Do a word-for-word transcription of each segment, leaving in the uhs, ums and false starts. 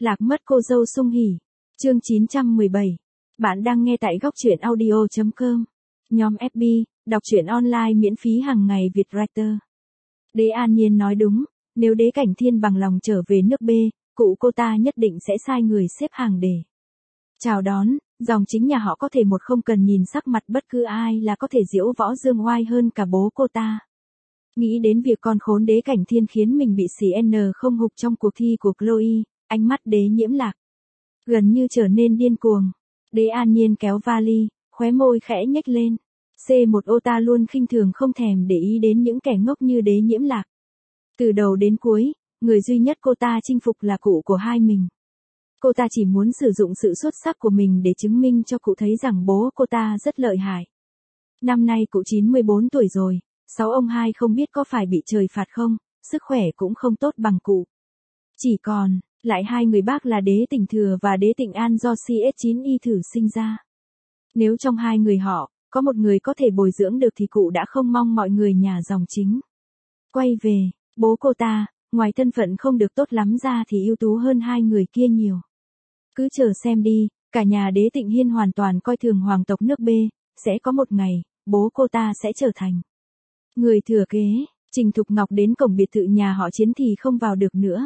Lạc mất cô dâu Sung Hỉ. Chương chín trăm mười bảy. Bạn đang nghe tại góc truyện audio chấm com. Nhóm ép bê, đọc truyện online miễn phí hàng ngày Việt Writer. Đế An Nhiên nói đúng, nếu Đế Cảnh Thiên bằng lòng trở về nước B, cụ cô ta nhất định sẽ sai người xếp hàng để chào đón, dòng chính nhà họ có thể một không cần nhìn sắc mặt bất cứ ai là có thể diễu võ dương oai hơn cả bố cô ta. Nghĩ đến việc con khốn Đế Cảnh Thiên khiến mình bị xì en không hục trong cuộc thi của Chloe, ánh mắt Đế Nhiễm Lạc gần như trở nên điên cuồng. Đế An Nhiên kéo vali, khóe môi khẽ nhếch lên. xê một ô ta luôn khinh thường không thèm để ý đến những kẻ ngốc như Đế Nhiễm Lạc. Từ đầu đến cuối, người duy nhất cô ta chinh phục là cụ của hai mình. Cô ta chỉ muốn sử dụng sự xuất sắc của mình để chứng minh cho cụ thấy rằng bố cô ta rất lợi hại. Năm nay cụ chín mươi bốn tuổi rồi, sáu ông hai không biết có phải bị trời phạt không, sức khỏe cũng không tốt bằng cụ. Chỉ còn lại hai người bác là Đế Tịnh Thừa và Đế Tịnh An do xê ét chín y thử sinh ra. Nếu trong hai người họ, có một người có thể bồi dưỡng được thì cụ đã không mong mọi người nhà dòng chính quay về. Bố cô ta, ngoài thân phận không được tốt lắm ra thì ưu tú hơn hai người kia nhiều. Cứ chờ xem đi, cả nhà Đế Tịnh Hiên hoàn toàn coi thường hoàng tộc nước B, sẽ có một ngày, bố cô ta sẽ trở thành người thừa kế. Trình Thục Ngọc đến cổng biệt thự nhà họ Chiến thì không vào được nữa.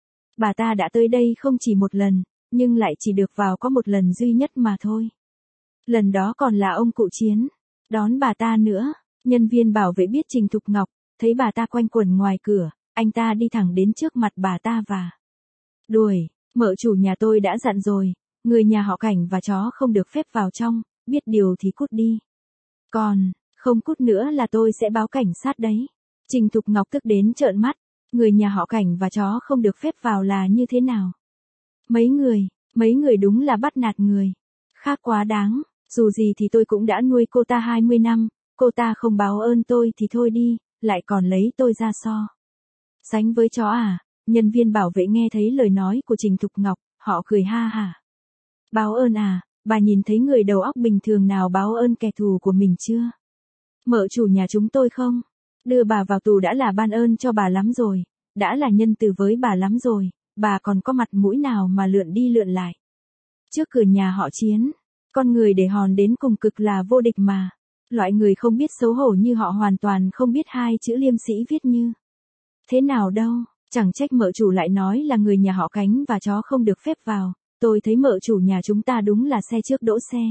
Bà ta đã tới đây không chỉ một lần, nhưng lại chỉ được vào có một lần duy nhất mà thôi. Lần đó còn là ông cụ Chiến đón bà ta nữa. Nhân viên bảo vệ biết Trình Thục Ngọc, thấy bà ta quanh quẩn ngoài cửa, anh ta đi thẳng đến trước mặt bà ta và đuổi, mợ chủ nhà tôi đã dặn rồi, người nhà họ Cảnh và chó không được phép vào trong, biết điều thì cút đi. Còn, không cút nữa là tôi sẽ báo cảnh sát đấy. Trình Thục Ngọc tức đến trợn mắt, người nhà họ Cảnh và chó không được phép vào là như thế nào? Mấy người, mấy người đúng là bắt nạt người. Khác quá đáng, dù gì thì tôi cũng đã nuôi cô ta hai mươi năm, cô ta không báo ơn tôi thì thôi đi, lại còn lấy tôi ra so sánh với chó à? Nhân viên bảo vệ nghe thấy lời nói của Trình Thục Ngọc, họ cười ha hả. Báo ơn à, bà nhìn thấy người đầu óc bình thường nào báo ơn kẻ thù của mình chưa? Mợ chủ nhà chúng tôi không? Đưa bà vào tù đã là ban ơn cho bà lắm rồi, đã là nhân từ với bà lắm rồi, bà còn có mặt mũi nào mà lượn đi lượn lại trước cửa nhà họ Chiến? Con người để hòn đến cùng cực là vô địch mà. Loại người không biết xấu hổ như họ hoàn toàn không biết hai chữ liêm sĩ viết như thế nào đâu. Chẳng trách mợ chủ lại nói là người nhà họ Cánh và chó không được phép vào. Tôi thấy mợ chủ nhà chúng ta đúng là xe trước đỗ xe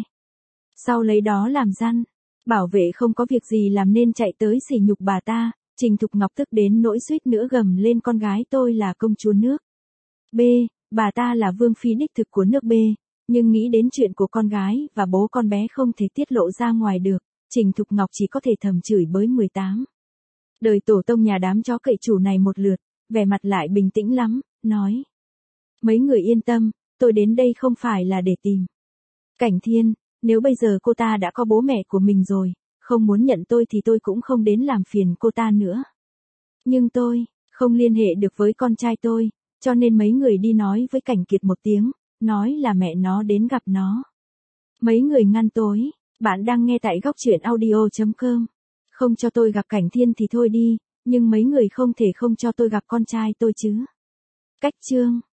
sau lấy đó làm răn. Bảo vệ không có việc gì làm nên chạy tới sỉ nhục bà ta. Trình Thục Ngọc tức đến nỗi suýt nữa gầm lên con gái tôi là công chúa nước B, bà ta là vương phi đích thực của nước B. Nhưng nghĩ đến chuyện của con gái và bố con bé không thể tiết lộ ra ngoài được, Trình Thục Ngọc chỉ có thể thầm chửi bới mười tám. Đời tổ tông nhà đám chó cậy chủ này một lượt, vẻ mặt lại bình tĩnh lắm, nói. Mấy người yên tâm, tôi đến đây không phải là để tìm Cảnh Thiên, nếu bây giờ cô ta đã có bố mẹ của mình rồi, không muốn nhận tôi thì tôi cũng không đến làm phiền cô ta nữa. Nhưng tôi, không liên hệ được với con trai tôi, cho nên mấy người đi nói với Cảnh Kiệt một tiếng, nói là mẹ nó đến gặp nó. Mấy người ngăn tối, bạn đang nghe tại góc truyện audio chấm com. Không cho tôi gặp Cảnh Thiên thì thôi đi, nhưng mấy người không thể không cho tôi gặp con trai tôi chứ. Cách chương.